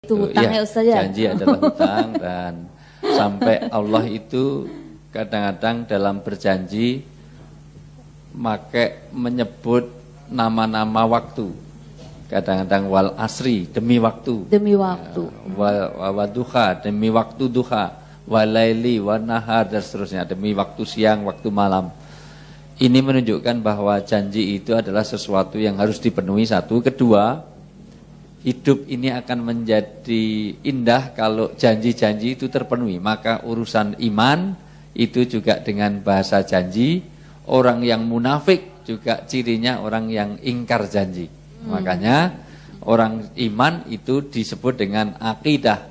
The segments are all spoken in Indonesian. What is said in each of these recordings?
Itu hutang ya Ustaz ya? Janji adalah hutang dan sampai Allah itu kadang-kadang dalam berjanji menyebut nama-nama waktu. Kadang-kadang wal asri demi waktu. Demi waktu. Wal duha demi waktu duha. Walaili wanahar dan seterusnya demi waktu siang, waktu malam. Ini menunjukkan bahwa janji itu adalah sesuatu yang harus dipenuhi satu. Kedua, hidup ini akan menjadi indah kalau janji-janji itu terpenuhi. Maka urusan iman itu juga dengan bahasa janji. Orang yang munafik juga cirinya orang yang ingkar janji. Makanya orang iman itu disebut dengan akidah.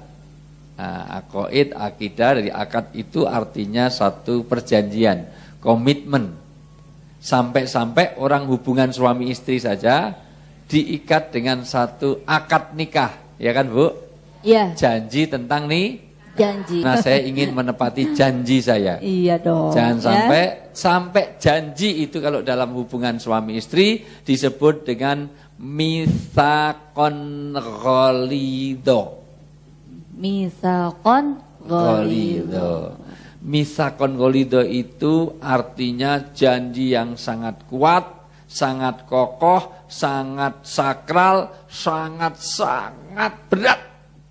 Aqaid, akidah dari akad itu artinya satu perjanjian, komitmen. Sampai-sampai orang hubungan suami istri saja diikat dengan satu akad nikah, ya kan Bu? Iya. Janji tentang janji. Nah, saya ingin menepati janji saya. Iya dong. Jangan sampai janji itu kalau dalam hubungan suami istri disebut dengan mitsaqon ghalidho. Mitsaqon ghalidho. Mitsaqon ghalidho itu artinya janji yang sangat kuat, sangat kokoh, sangat sakral, sangat berat.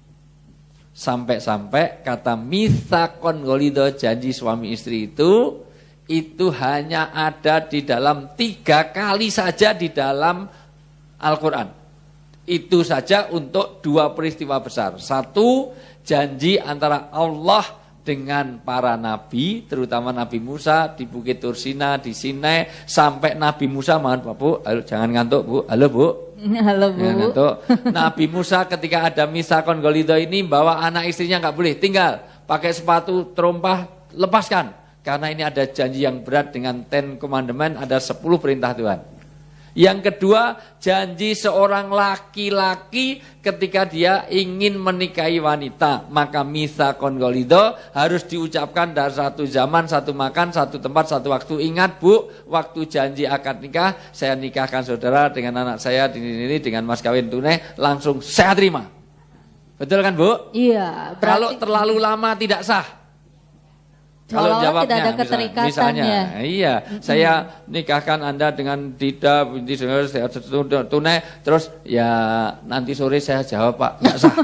Sampai-sampai kata mitsaqon ghalidho, janji suami istri itu hanya ada di dalam 3 kali saja di dalam Al-Quran. Itu saja untuk 2 peristiwa besar. Satu, janji antara Allah dengan para nabi, terutama Nabi Musa di Bukit Tursina, di Sinai, sampai Nabi Musa, mohon Pak Bu, halo, jangan ngantuk Bu, halo Bu. Halo Bu. Ngantuk. Nabi Musa ketika ada mitsaqon ghalidho ini bawa anak istrinya nggak boleh, tinggal pakai sepatu terompah, lepaskan. Karena ini ada janji yang berat dengan 10 commandment, ada 10 perintah Tuhan. Yang kedua, janji seorang laki-laki ketika dia ingin menikahi wanita, maka mitsaqon ghalidho harus diucapkan dari satu zaman, satu makan, satu tempat, satu waktu. Ingat Bu, waktu janji akad nikah, saya nikahkan saudara dengan anak saya ini dengan mas kawin tunai, langsung saya terima. Betul kan Bu? Iya. Kalau terlalu lama tidak sah. Kalau jawabnya tidak ada keterikatan misalnya, ya. Iya, saya nikahkan Anda dengan Dida binti tunai, terus ya nanti sore saya jawab Pak, nggak sah.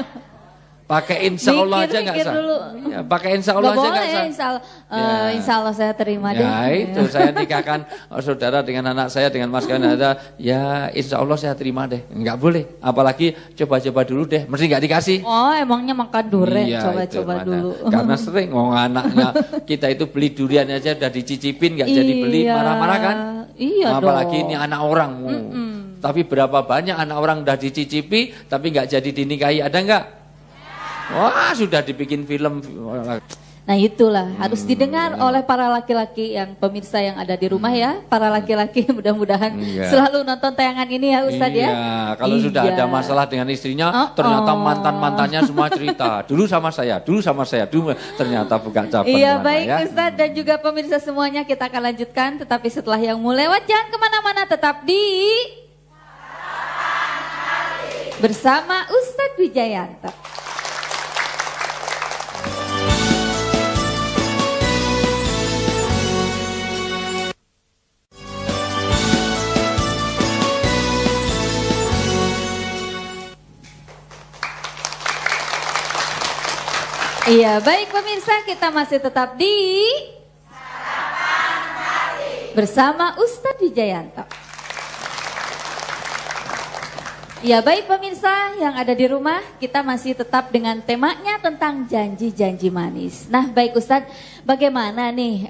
Pakai insya Allah aja nggak sah. Ya, pakai insya Allah aja nggak sah. Insya Allah saya terima deh. Ya itu saya nikahkan saudara dengan anak saya dengan mas kawin ada, ya insya Allah saya terima deh. Nggak boleh, apalagi coba-coba dulu deh, mesti nggak dikasih. Oh emangnya makan durian, iya, coba-coba dulu. Karena sering anaknya kita itu beli durian aja udah dicicipin nggak jadi beli, marah-marah kan? Iya apalagi dong. ini anak orang. Tapi berapa banyak anak orang udah dicicipi tapi nggak jadi dinikahi, ada nggak? Wah sudah dibikin film. Nah itulah harus didengar oleh para laki-laki yang pemirsa yang ada di rumah ya. Para laki-laki mudah-mudahan selalu nonton tayangan ini ya Ustadz ya. Kalau sudah ada masalah dengan istrinya, ternyata mantan-mantannya semua cerita. Dulu sama saya, dulu ternyata bukan cabang. Iya baik ya. Ustadz dan juga pemirsa semuanya, kita akan lanjutkan. Tetapi setelah yang mau lewat jangan kemana-mana, tetap di bersama Ustadz Wijayanto. Iya, baik pemirsa, kita masih tetap di bersama Ustadz Wijayanto. Ya, baik pemirsa yang ada di rumah, kita masih tetap dengan temanya tentang janji-janji manis. Nah, baik Ustadz, bagaimana nih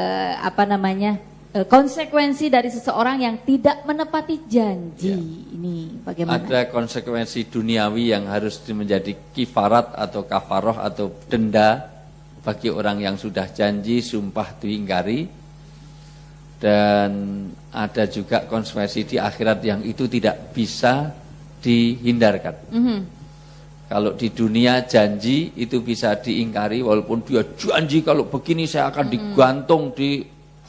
konsekuensi dari seseorang yang tidak menepati janji ini bagaimana? Ada konsekuensi duniawi yang harus menjadi kifarat atau kafaroh atau denda bagi orang yang sudah janji sumpah diingkari, dan ada juga konsekuensi di akhirat yang itu tidak bisa dihindarkan. Kalau di dunia janji itu bisa diingkari walaupun dia janji kalau begini saya akan digantung di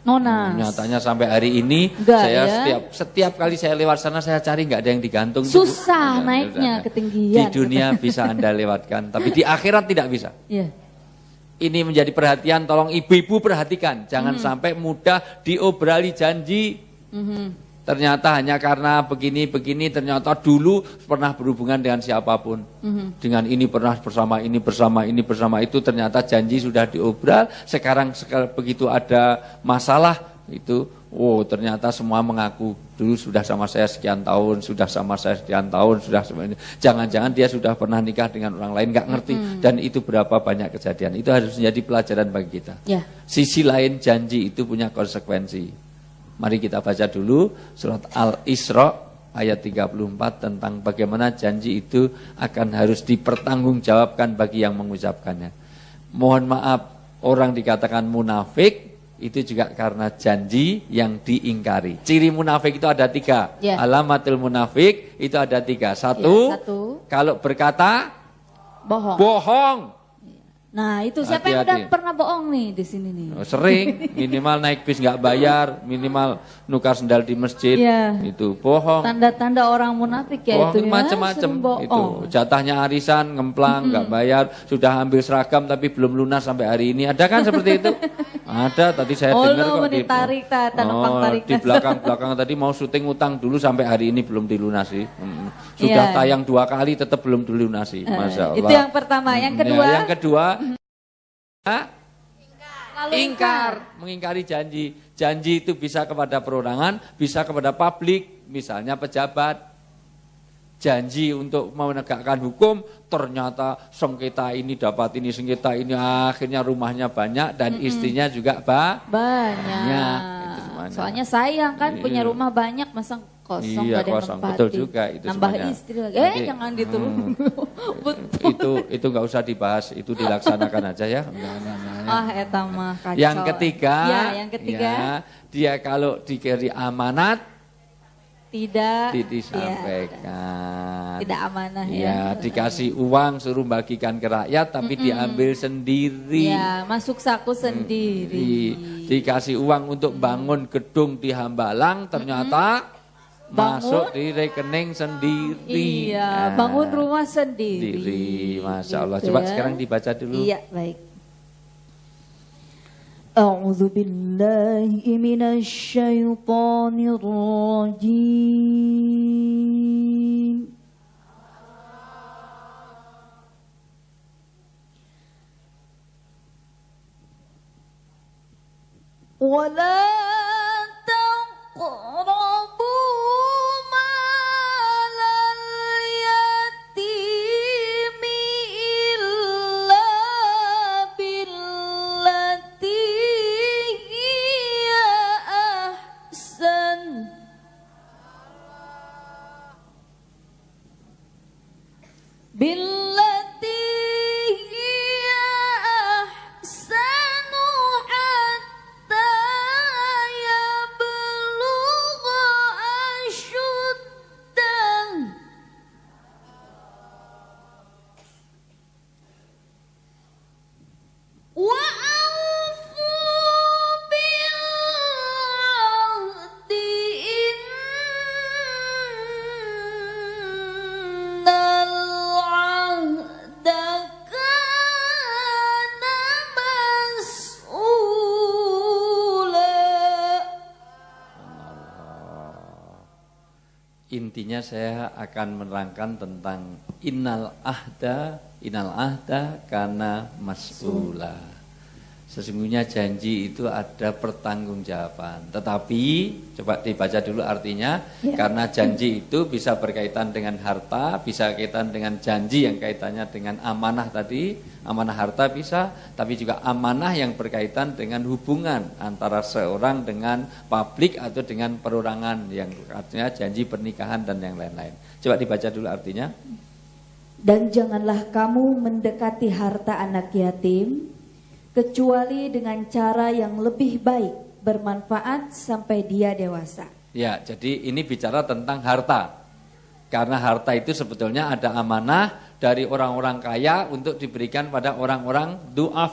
Nonas. Nyatanya sampai hari ini Enggak, saya ya? setiap kali saya lewat sana saya cari nggak ada yang digantung. Susah naiknya, ketinggian. Di dunia bisa Anda lewatkan, tapi di akhirat tidak bisa. Iya. Ini menjadi perhatian, tolong ibu-ibu perhatikan, jangan sampai mudah diobrali janji. Ternyata hanya karena begini-begini, ternyata dulu pernah berhubungan dengan siapapun. Dengan ini pernah bersama itu, ternyata janji sudah diobral. Sekarang begitu ada masalah itu, ternyata semua mengaku dulu sudah sama saya sekian tahun, sudah sama saya sekian tahun, sudah semuanya. Jangan-jangan dia sudah pernah nikah dengan orang lain, nggak ngerti. Dan itu berapa banyak kejadian. Itu harus menjadi pelajaran bagi kita. Ya. Sisi lain janji itu punya konsekuensi. Mari kita baca dulu surat Al-Isra ayat 34 tentang bagaimana janji itu akan harus dipertanggungjawabkan bagi yang mengucapkannya. Mohon maaf, orang dikatakan munafik itu juga karena janji yang diingkari. Ciri munafik itu ada 3. Ya. Alamatul munafik itu ada 3. Satu, kalau berkata bohong. Nah itu siapa yang udah pernah bohong nih di sini nih? Sering, minimal naik bis nggak bayar, minimal nukar sendal di masjid, itu bohong. Tanda-tanda orang munafik ya bohong itu ya, macam-macam itu. Jatahnya arisan, ngemplang, nggak bayar, sudah ambil seragam tapi belum lunas sampai hari ini. Ada kan seperti itu? Ada, tadi saya dengar kok di belakang tadi mau syuting utang dulu sampai hari ini belum dilunasi. Sudah tayang 2 kali tetap belum dilunasi. Masya Allah. Itu yang pertama, yang kedua. Yang kedua ingkar, mengingkari janji. Janji itu bisa kepada perorangan, bisa kepada publik, misalnya pejabat. Janji untuk menegakkan hukum, ternyata sengketa ini dapat ini, sengketa ini, akhirnya rumahnya banyak dan istrinya juga banyak. Soalnya sayang kan punya rumah banyak, masa kosong gak ada yang nempatin. Betul juga itu. Nambah semuanya. istri lagi, jangan diturun. Itu nggak usah dibahas, itu dilaksanakan aja ya. Eta mah kacau. Yang ketiga, dia kalau diberi amanat tidak disampaikan. Tidak amanah ya. Dikasih uang suruh bagikan ke rakyat tapi diambil sendiri. Ya, masuk saku sendiri. Dikasih uang untuk bangun gedung di Hambalang ternyata masuk di rekening sendiri. Iya, bangun rumah sendiri. Masya Allah. Coba sekarang dibaca dulu. Iya, baik. أعوذ بالله من الشيطان الرجيم ولا تقربوا مال اليتيم إلا بالتي هي أحسن بالتي هي أحسن حتى يبلغ أشده وأوفوا بالعهد إن العهد كان مسؤولا. Intinya saya akan menerangkan tentang innal ahda kana mas'ula. Sesungguhnya janji itu ada pertanggungjawaban. Tetapi coba dibaca dulu artinya, karena janji itu bisa berkaitan dengan harta, bisa kaitan dengan janji yang kaitannya dengan amanah tadi, amanah harta bisa, tapi juga amanah yang berkaitan dengan hubungan antara seorang dengan publik atau dengan perorangan, yang artinya janji pernikahan dan yang lain-lain. Coba dibaca dulu artinya. Dan janganlah kamu mendekati harta anak yatim kecuali dengan cara yang lebih baik, bermanfaat sampai dia dewasa. Ya, jadi ini bicara tentang harta. Karena harta itu sebetulnya ada amanah dari orang-orang kaya untuk diberikan pada orang-orang du'afa.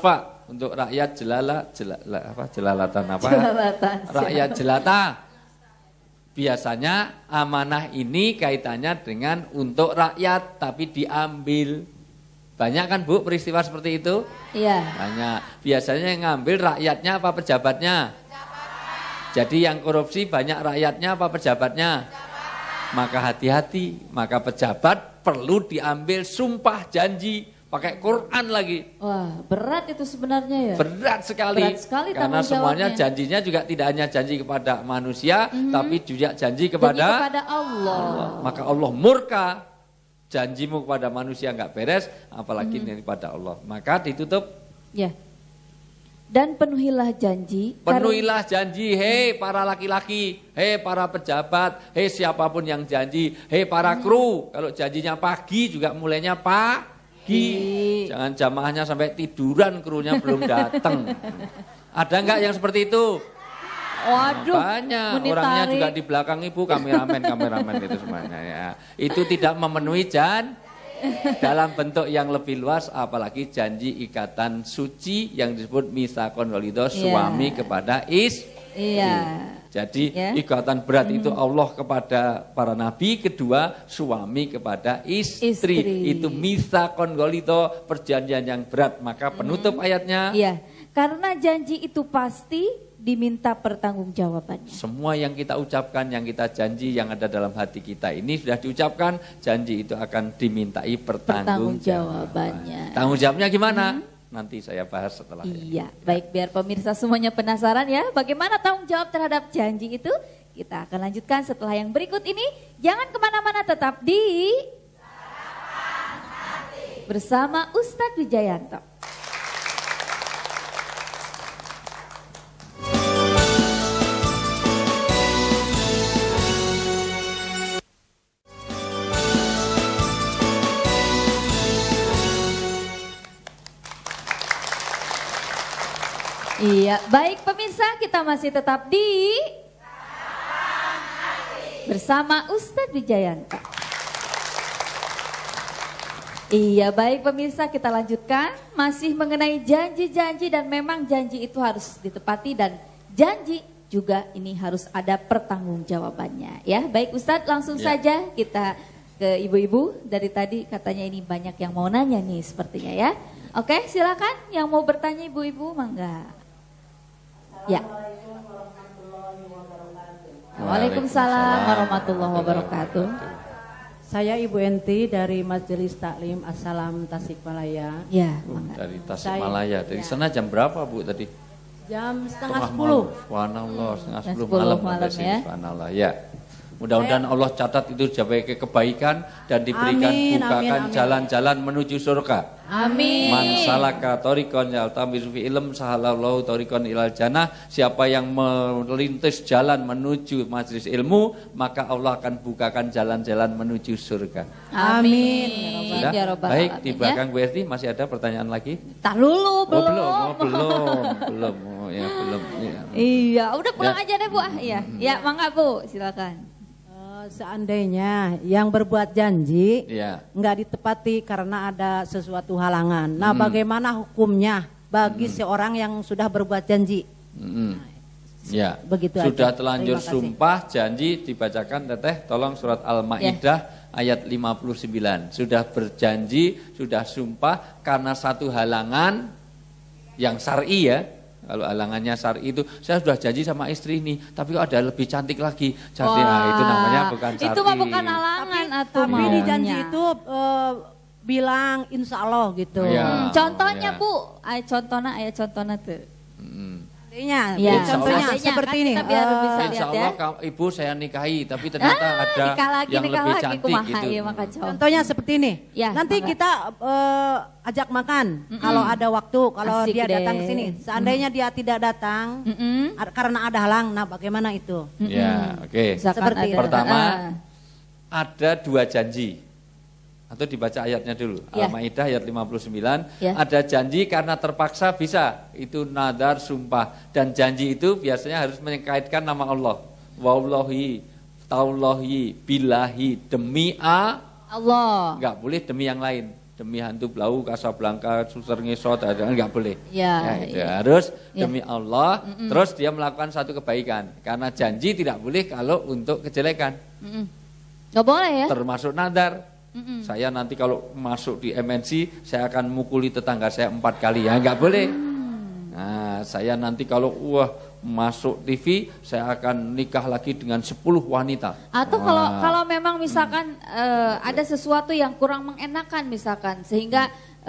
untuk rakyat jelalatan apa? Jelalatan. Rakyat jelata. Biasanya amanah ini kaitannya dengan untuk rakyat tapi diambil. Banyak kan Bu peristiwa seperti itu? Iya. Banyak. Biasanya yang ngambil rakyatnya apa pejabatnya? Jadi yang korupsi banyak rakyatnya apa pejabatnya? Maka hati-hati, maka pejabat perlu diambil sumpah janji, pakai Quran lagi. Wah, berat itu sebenarnya ya. Berat sekali. Berat sekali karena tanggung semuanya jawabnya. janjinya juga tidak hanya janji kepada manusia, tapi juga janji kepada Allah. Maka Allah murka. Janjimu kepada manusia enggak beres, apalagi daripada Allah. Maka ditutup. Ya. Dan penuhilah janji. Penuhilah janji, hei para laki-laki, hei para pejabat, hei siapapun yang janji, hei para kru. Kalau janjinya pagi juga mulainya pagi. Jangan jamaahnya sampai tiduran, krunya belum datang. Ada enggak yang seperti itu? Waduh, banyak. Orangnya juga di belakang ibu, kameramen itu semuanya ya. Itu tidak memenuhi dalam bentuk yang lebih luas, apalagi janji ikatan suci yang disebut mitsaqon ghalidho, suami kepada istri. Jadi ikatan berat itu Allah kepada para nabi, kedua suami kepada istri. Itu mitsaqon ghalidho, perjanjian yang berat. Maka penutup ayatnya. Iya, karena janji itu pasti diminta pertanggungjawabannya. Semua yang kita ucapkan, yang kita janji, yang ada dalam hati kita ini sudah diucapkan, janji itu akan dimintai pertanggungjawabannya. Tanggung jawabnya gimana? Nanti saya bahas setelah ini. Iya, baik, biar pemirsa semuanya penasaran ya, bagaimana tanggung jawab terhadap janji itu? Kita akan lanjutkan setelah yang berikut ini. Jangan kemana-mana, tetap di bersama Ustadz Wijayanto. Iya, baik pemirsa, kita masih tetap di bersama Ustadz Wijayanto. Iya, baik pemirsa, kita lanjutkan masih mengenai janji-janji, dan memang janji itu harus ditepati, dan janji juga ini harus ada pertanggungjawabannya ya. Baik Ustadz, langsung saja kita ke ibu-ibu. Dari tadi katanya ini banyak yang mau nanya nih sepertinya ya. Oke, silakan yang mau bertanya ibu-ibu, mangga. Ya. Waalaikumsalam warahmatullahi wabarakatuh. Saya Ibu Enti dari Majelis Taklim Assalam Tasikmalaya. Ya, dari Tasikmalaya. Dari sana jam berapa Bu tadi? Jam setengah 10. Subhanallah, setengah 10 malam ya. Subhanallah ya. Mudah-mudahan Allah catat itu sebagai kebaikan dan diberikan bukakan jalan-jalan menuju surga. Amin. Man salaka tariqan yaltamisu fi ilm sahalallahu tariqan ilal jannah. Siapa yang melintas jalan menuju majelis ilmu, maka Allah akan bukakan jalan-jalan menuju surga. Amin. Sudah? Baik, di belakang Bu Esti masih ada pertanyaan lagi? Tak lulu, belum. Belum. Ya, belum. Ya. Iya, udah pulang aja deh Bu. Iya. Ya, mangga Bu, silakan. Seandainya yang berbuat janji Ya. nggak ditepati karena ada sesuatu halangan. Nah, bagaimana hukumnya bagi seorang yang sudah berbuat janji? Ya. Begitu sudah aja. telanjur Terima kasih. sumpah janji dibacakan Teteh, tolong surat Al-Maidah ayat 59. Sudah berjanji, sudah sumpah karena satu halangan yang syar'i ya. Kalau halangannya syar'i itu, saya sudah janji sama istri ini, tapi kok ada lebih cantik lagi. Jadi itu namanya bukan syar'i. Itu mah bukan halangan atau Tapi di janji itu bilang insya Allah gitu. Ya. Contohnya Ya. Bu, ayat contohnya tuh. Artinya, Ya. contohnya Artinya, seperti kan ini. kita biar bisa Insya lihat ya. Allah ibu saya nikahi, tapi ternyata ada yang lebih cantik gitu. Ya, maka Contohnya seperti ini. Ya, Nanti mangga. kita ajak makan kalau ada waktu, kalau Asik dia deh. datang ke sini. Seandainya dia tidak datang karena ada halang, nah bagaimana itu? Ya, oke. Seperti itu. Pertama, ada dua janji. Atau dibaca ayatnya dulu. Ya. Al-Maidah ayat 59. Ya. Ada janji karena terpaksa bisa. Itu nadar, sumpah. Dan janji itu biasanya harus mengkaitkan nama Allah. Wallahi, taulahi, billahi, demi Allah. enggak boleh demi yang lain. demi hantu Blau, Casablanca, Suster Ngesot, enggak boleh. Ya, Itu iya. harus Ya. demi Allah, terus dia melakukan satu kebaikan. Karena janji tidak boleh kalau untuk kejelekan. Nggak boleh ya? Termasuk nadar. Saya nanti kalau masuk di MNC, saya akan mukuli tetangga saya 4 kali. Ya enggak boleh. Nah, saya nanti kalau masuk TV, saya akan nikah lagi dengan 10 wanita. Atau kalau memang misalkan ada sesuatu yang kurang mengenakan misalkan sehingga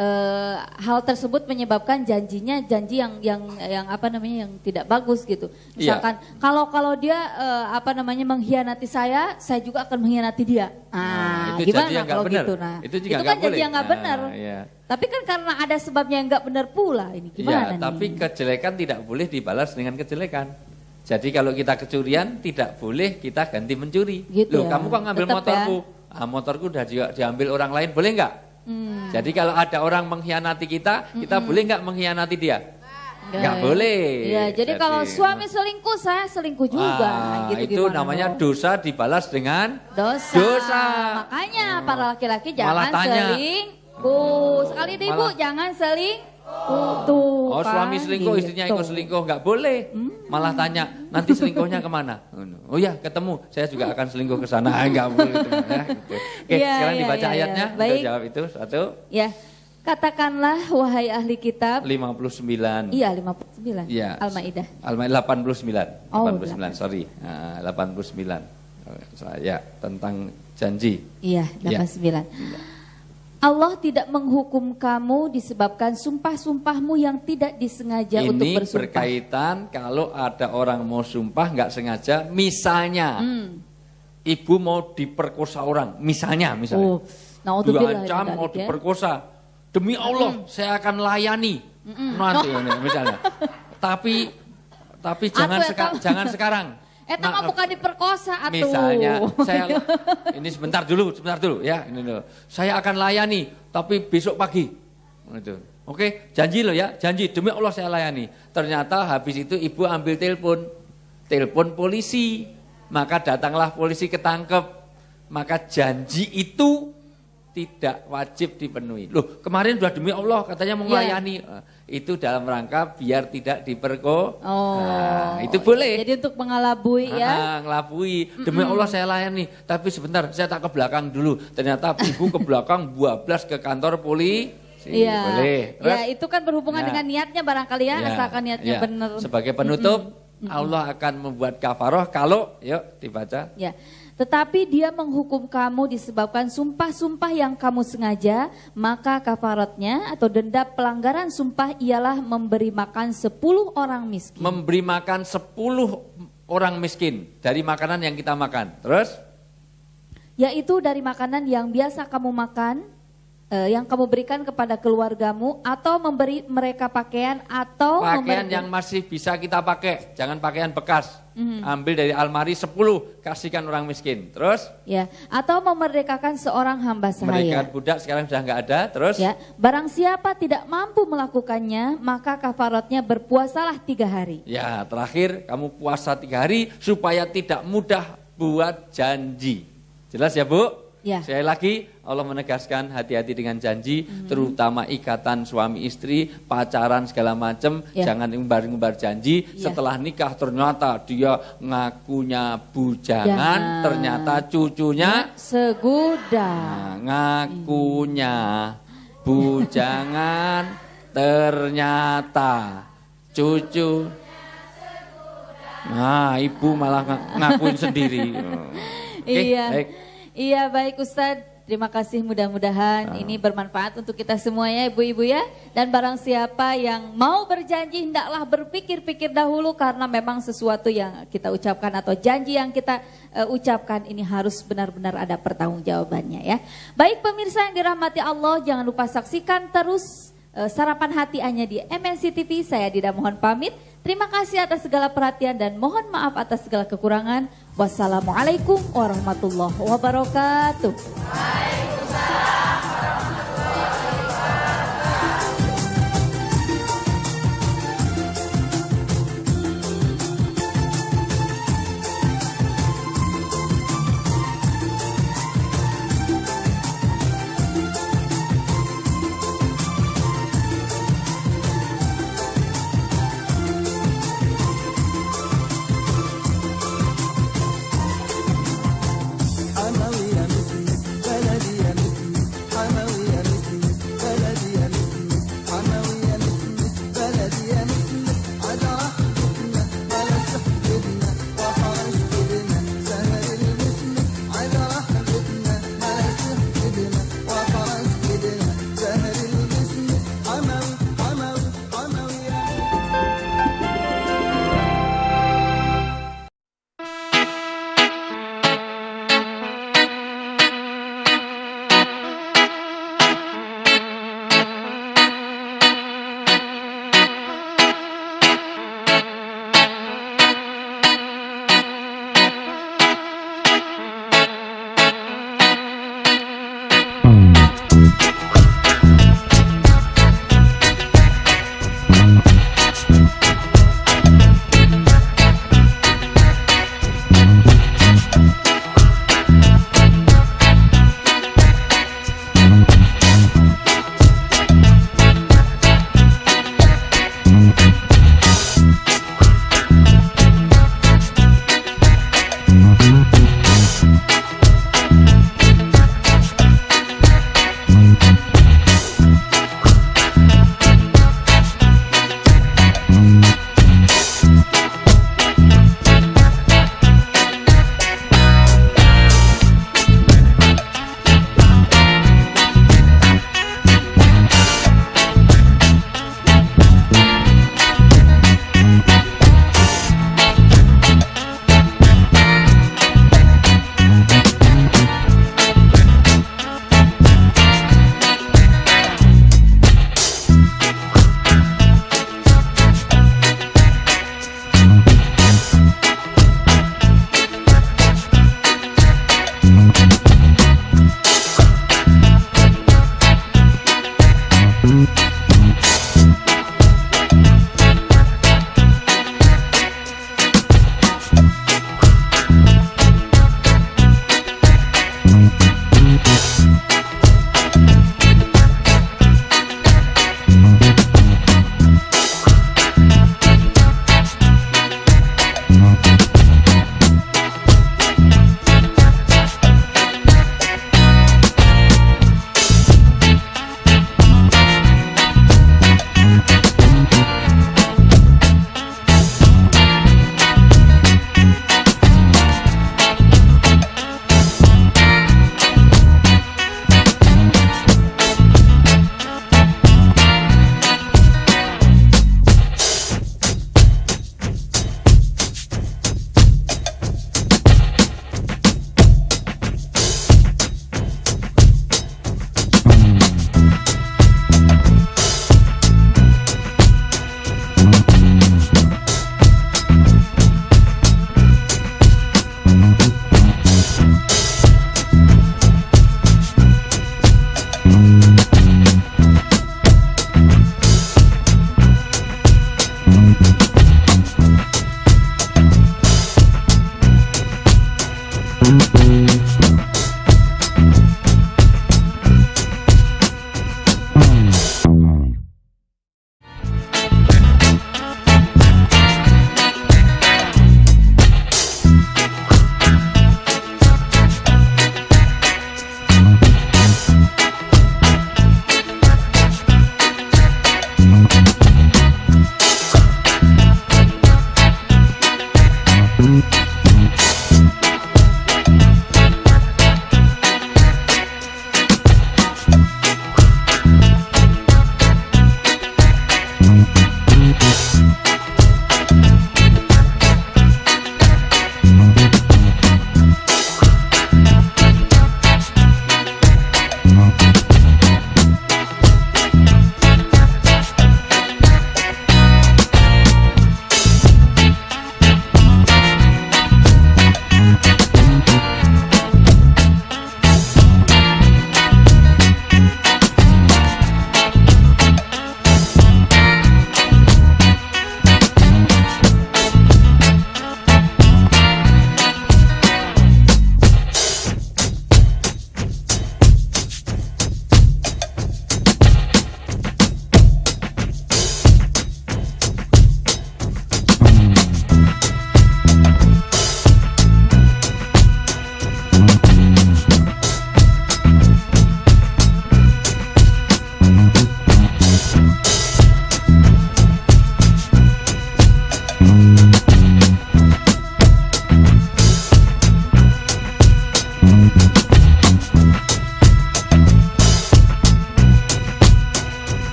hal tersebut menyebabkan janjinya janji yang apa namanya yang tidak bagus gitu. Misalkan kalau dia mengkhianati saya juga akan mengkhianati dia. Itu janji Gimana yang nggak kalau benar. gitu? Nah, Itu juga kan nggak janji boleh. yang nggak benar. Iya. Tapi kan karena ada sebabnya yang nggak benar pula ini gimana Iya, nih? tapi kejelekan tidak boleh dibalas dengan kejelekan. Jadi kalau kita kecurian tidak boleh kita ganti mencuri. Gitu Loh, ya. kamu kok ngambil Tetap motorku? Motorku udah diambil orang lain, boleh nggak? Jadi kalau ada orang mengkhianati kita boleh nggak mengkhianati dia? Nggak boleh. Iya, jadi kalau suami selingkuh, saya selingkuh juga. Gitu itu gimana namanya dong? dosa dibalas dengan Dosa. Makanya para laki-laki jangan Malah tanya. selingkuh. Sekali deh Bu, jangan selingkuh. Tuh, Oh, kan, suami selingkuh, gitu. istrinya ikut selingkuh, nggak boleh. Malah tanya, nanti selingkuhnya kemana? Oh ya, ketemu, saya juga akan selingkuh ke sana. Nggak boleh. Gitu, ya, gitu. Oke, Iya, sekarang iya, dibaca iya, ayatnya, iya. untuk Baik. jawab itu. 1, Ya, katakanlah wahai ahli kitab. 59. Iya, 59. Iya. Al-Maidah. Al-Maidah 89. Oh, 89, sorry. 89. Saya tentang janji. Iya, 89. Allah tidak menghukum kamu disebabkan sumpah-sumpahmu yang tidak disengaja untuk Ini bersumpah. berkaitan kalau ada orang mau sumpah nggak sengaja, misalnya ibu mau diperkosa orang, misalnya. Oh, naudzubillah Diancam min mau dzalik ya. diperkosa, demi Allah saya akan layani nanti ini, misalnya. Tapi jangan jangan sekarang. Eta mah bukan diperkosa atuh. Misalnya saya ini sebentar dulu ya, ini dulu. Saya akan layani tapi besok pagi. Gitu. Oke, janji loh ya, janji demi Allah saya layani. Ternyata habis itu ibu ambil telepon polisi. Maka datanglah polisi ketangkep. Maka janji itu tidak wajib dipenuhi. Loh, kemarin sudah demi Allah katanya mau melayani. Itu dalam rangka biar tidak diperkosa. Nah, itu boleh. Jadi untuk mengelabui ya. Ngelabui. Demi Allah saya layani. Tapi sebentar, saya tak ke belakang dulu. Ternyata ibu ke belakang, bablas ke kantor polisi. Iya. Boleh. Terus, ya, itu kan berhubungan dengan niatnya barangkali ya, asalkan niatnya benar. Sebagai penutup, Allah akan membuat kafaroh kalau, yuk dibaca. Ya. Tetapi dia menghukum kamu disebabkan sumpah-sumpah yang kamu sengaja, maka kafaratnya atau denda pelanggaran sumpah ialah memberi makan 10 orang miskin. Memberi makan 10 orang miskin dari makanan yang kita makan. Terus? Yaitu dari makanan yang biasa kamu makan, yang kamu berikan kepada keluargamu, atau memberi mereka pakaian, atau pakaian yang masih bisa kita pakai, jangan pakaian bekas. Ambil dari almari 10, kasihkan orang miskin. Terus? Ya, atau memerdekakan seorang hamba sahaya. Merdekakan budak sekarang sudah nggak ada. Terus? Ya, barang siapa tidak mampu melakukannya, maka kafaratnya berpuasalah 3 hari. Ya, terakhir kamu puasa 3 hari supaya tidak mudah buat janji. Jelas ya, Bu? Ya. Sekali lagi Allah menegaskan hati-hati dengan janji, terutama ikatan suami istri, pacaran segala macam, jangan ngumbar-ngumbar janji. Setelah nikah ternyata dia ngakunya bujangan, ternyata cucunya segudang. Ngakunya bujangan, ternyata cucu. Nah, ibu malah ngakuin sendiri. Iya. Baik. Iya, baik Ustadz. Terima kasih, mudah-mudahan ini bermanfaat untuk kita semuanya ibu-ibu ya. Dan barang siapa yang mau berjanji hendaklah berpikir-pikir dahulu, karena memang sesuatu yang kita ucapkan atau janji yang kita ucapkan ini harus benar-benar ada pertanggungjawabannya ya. Baik pemirsa yang dirahmati Allah, jangan lupa saksikan terus Sarapan Hati hanya di MNC TV. Saya Dida mohon pamit. Terima kasih atas segala perhatian dan mohon maaf atas segala kekurangan. Wassalamualaikum warahmatullahi wabarakatuh. Waalaikumsalam.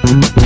Thank you.